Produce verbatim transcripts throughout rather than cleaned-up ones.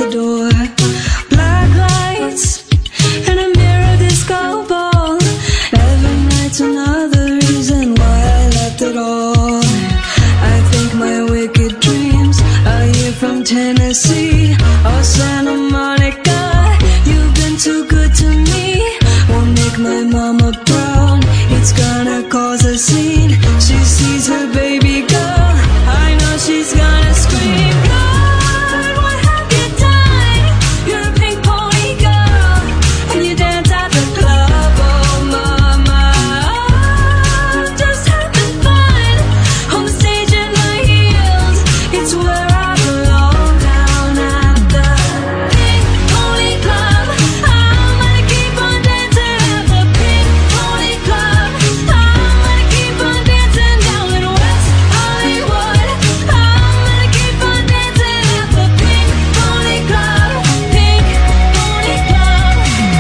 the door. Black lights and a mirror disco ball. Every night's another reason why I left it all. I think my wicked dreams are you from Tennessee or Santa Monica. You've been too good to me. Won't make my mama proud. It's gonna cause a scene. She sees her baby girl. I know she's gonna scream. God, what have you done? You're a pink pony girl, and you dance at the club. Oh mama, I'm just having fun on the stage in my heels. It's where I belong, down at the Pink Pony Club. I'm gonna keep on dancing at the Pink Pony Club. I'm gonna keep on dancing down in West Hollywood. I'm gonna keep on dancing at the Pink Pony Club. Pink Pony Club.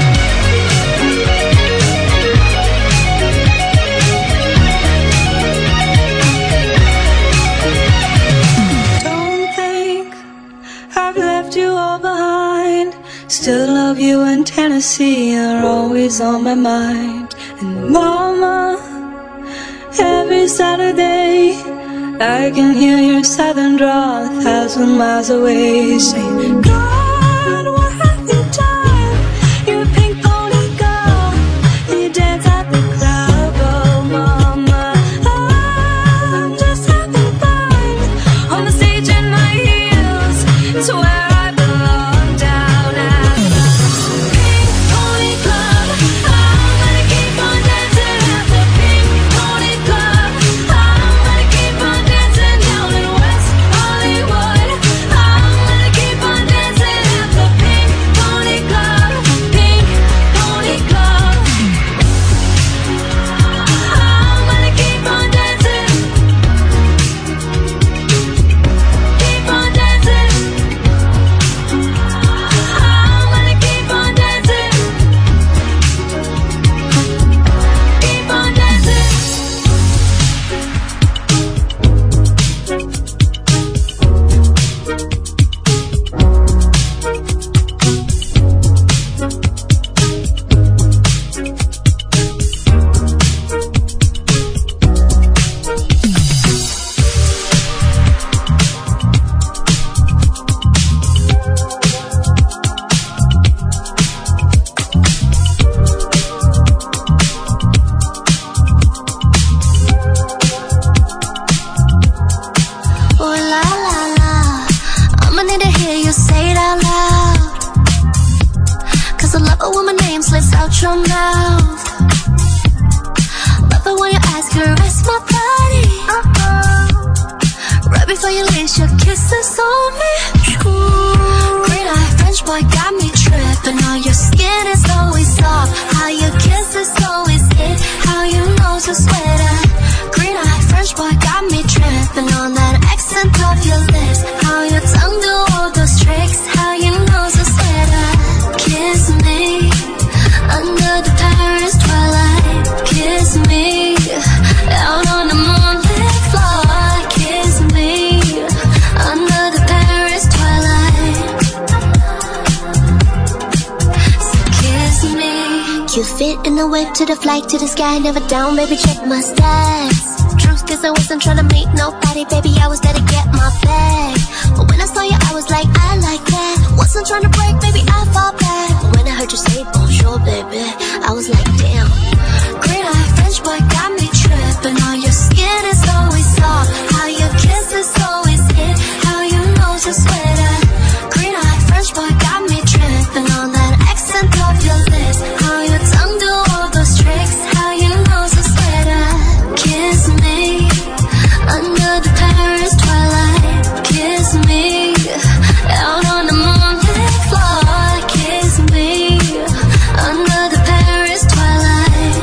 Don't think I've left you all behind. Still love you in Tennessee, you're always on my mind. And mama, every Saturday I can hear your southern drawl a thousand miles away. Saying, God, what have you done? You're a pink pony girl, and you dance at the club. Oh mama, I'm just having fun on the stage in my heels. It's where I belong, down at the Pink Pony Club. I'm gonna keep on dancing at the Pink Pony Club. I'm gonna keep on dancing down in West Hollywood. I'm gonna keep on dancing at the Pink Pony Club. Pink Pony Club. I'm gonna keep on dancing. Keep on dancing. I'm gonna keep on dancing. Keep on dancing. Oh la la la, I'ma need to hear you say it out loud. Cause I love it when my name slips out your mouth. Love it when you ask, caress my body. Uh-oh. Right before you leave, your kisses on me. Ooh. Green eye French boy got me tripping. How your skin is always soft, how your kiss is always hit, how you know so sweater. Green eye French boy got me tripping on that accent of your lips, how your tongue do all those tricks, how you know so sweater. Kiss me under the Paris twilight. Kiss me out on the moonlit floor. Kiss me under the Paris twilight. So kiss me. You fit in the wave to the flight to the sky, never down, baby, check my stats. Truth is I wasn't tryna meet nobody, baby, I was there to get my bag. But when I saw you, I was like, I like that. Wasn't tryna break, baby, I fall back. But when I heard you say bonjour, baby, I was like, damn. Green eye French boy got me tripping. How your skin is always soft, how your kiss is always hit, how you know so sweater. Green eye French boy got me tripping on that accent of your lips, how your tongue do all those tricks, how you know so sweater. Kiss me under the Paris twilight. Kiss me out on the moonlit floor. Kiss me under the Paris twilight.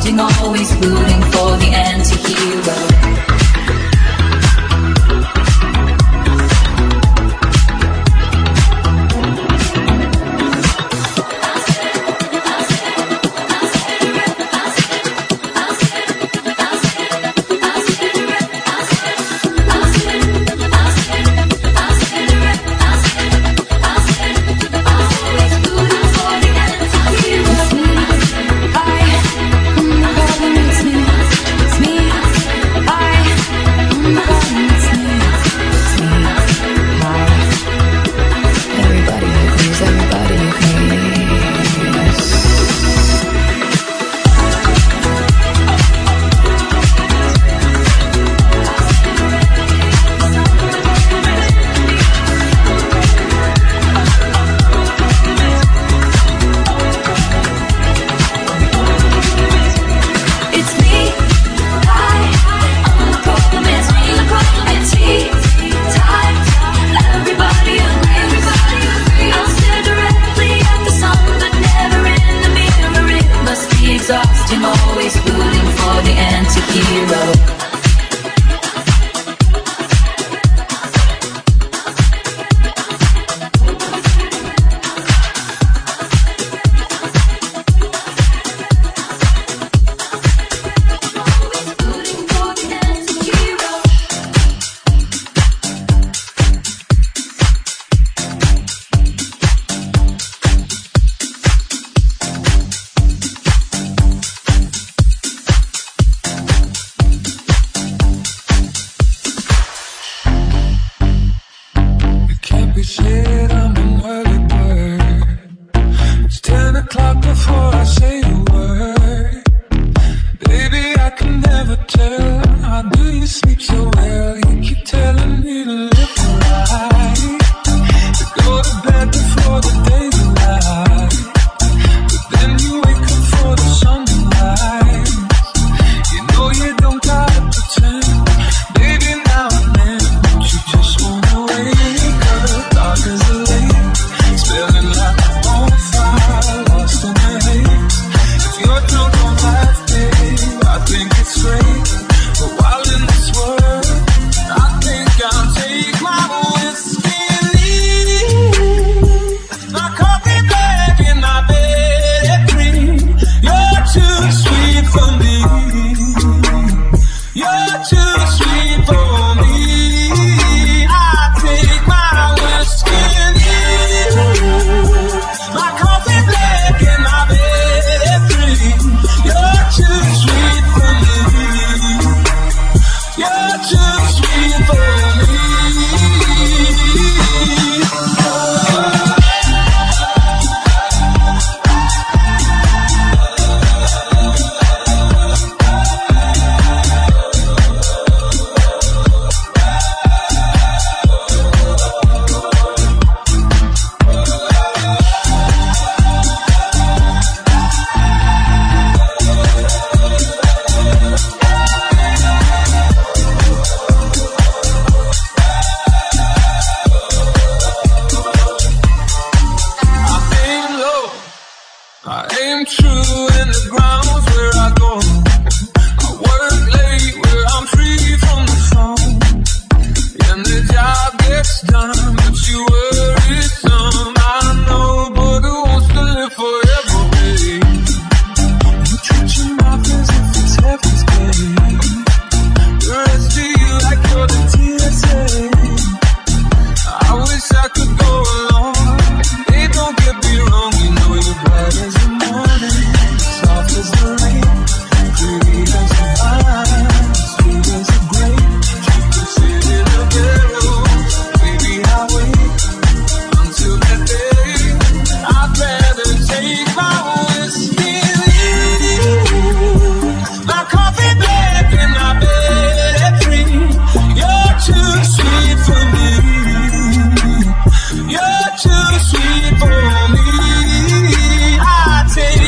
exhausting, always rooting for the anti-hero. You're too sweet for me. I take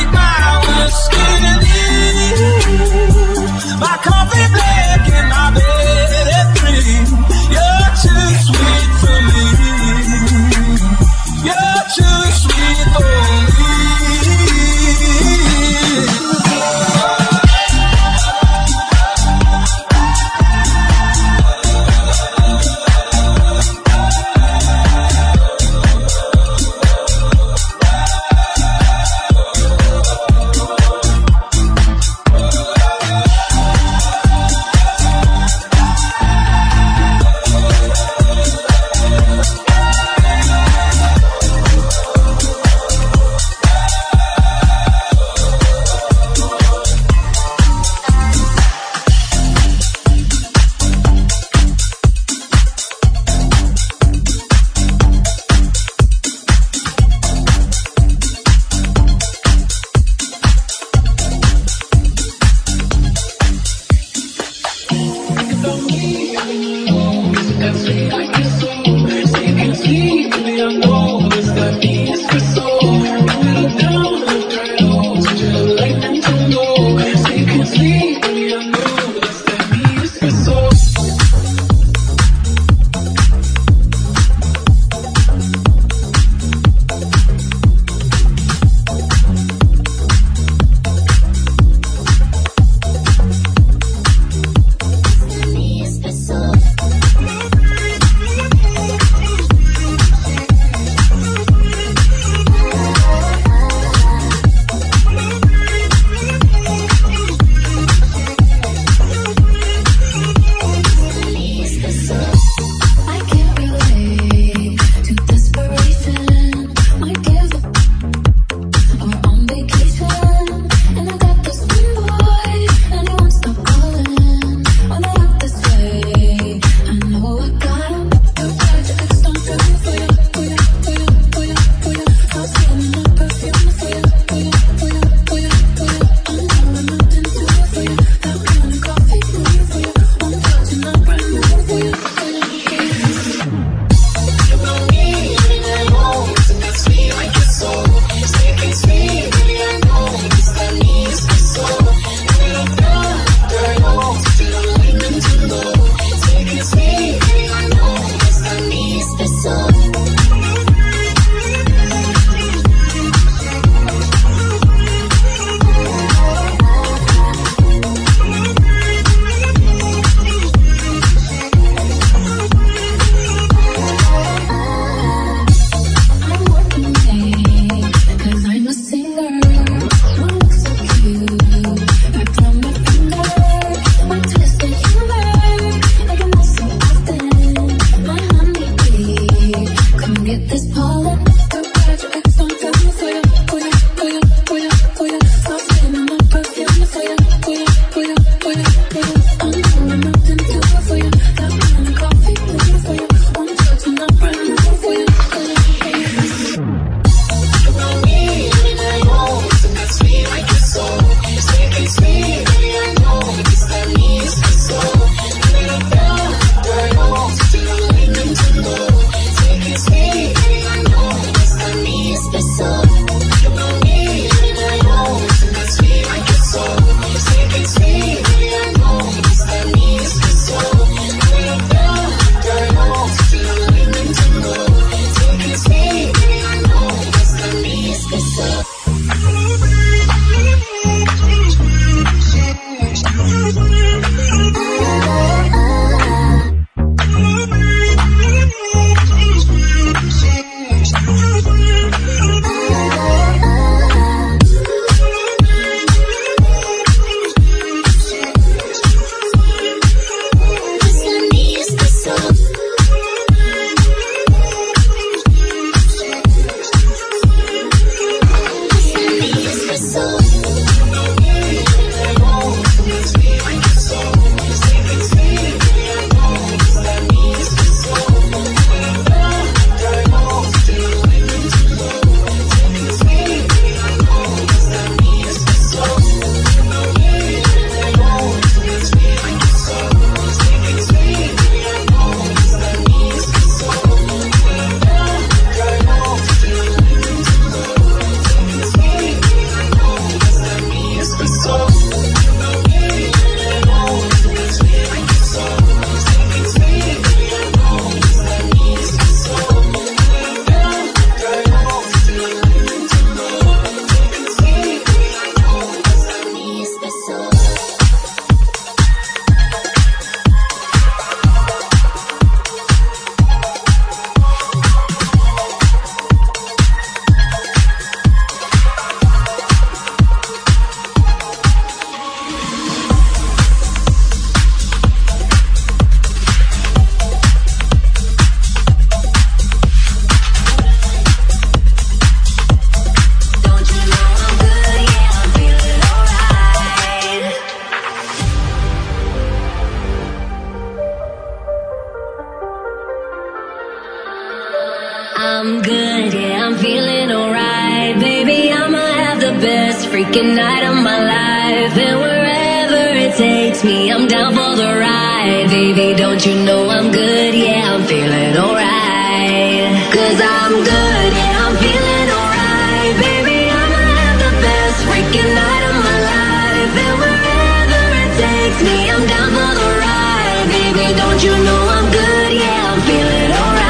freaking night of my life. And wherever it takes me, I'm down for the ride. Baby, don't you know I'm good? Yeah, I'm feeling alright. Cause I'm good, yeah, I'm feeling alright. Baby, I'ma have the best freaking night of my life. And wherever it takes me, I'm down for the ride. Baby, don't you know I'm good? Yeah, I'm feeling alright.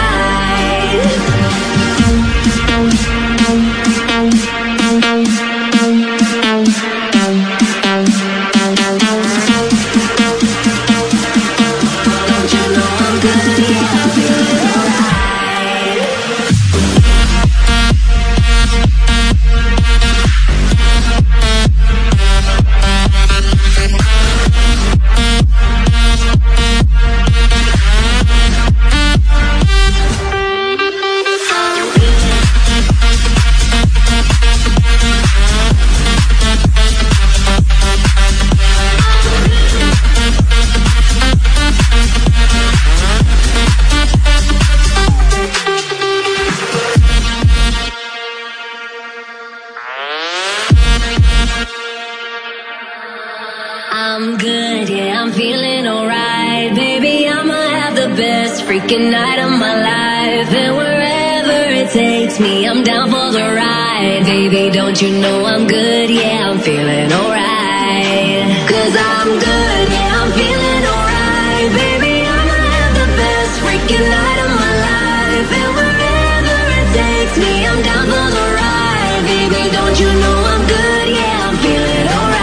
I'm good, yeah, I'm feeling alright. Baby, I'ma have the best freaking night of my life. And wherever it takes me, I'm down for the ride. Baby, don't you know I'm good? Yeah, I'm feeling alright. Cause I'm good, yeah, I'm feeling alright. Baby, I'ma have the best freaking night of my life. And wherever it takes me, I'm down for the ride. Baby, don't you know I'm good? Yeah, I'm feeling alright.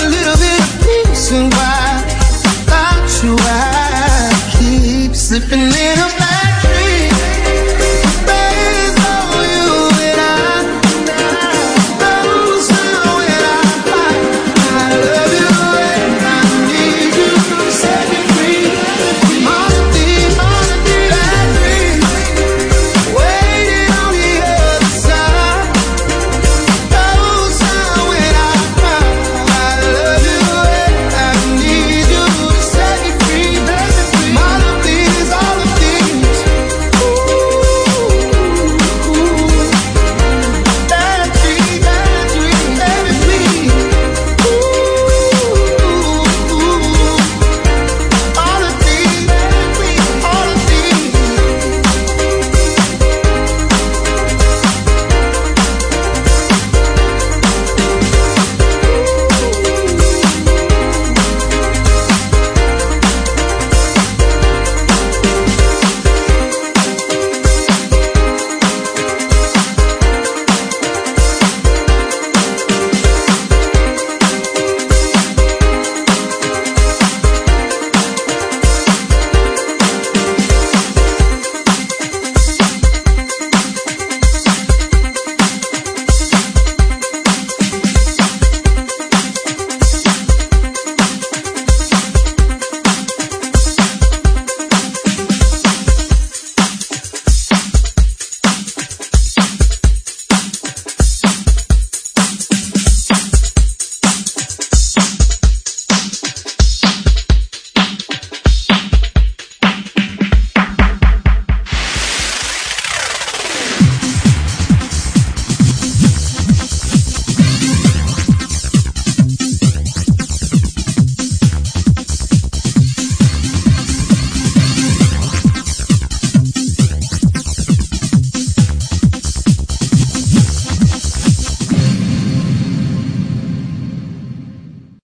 Slipping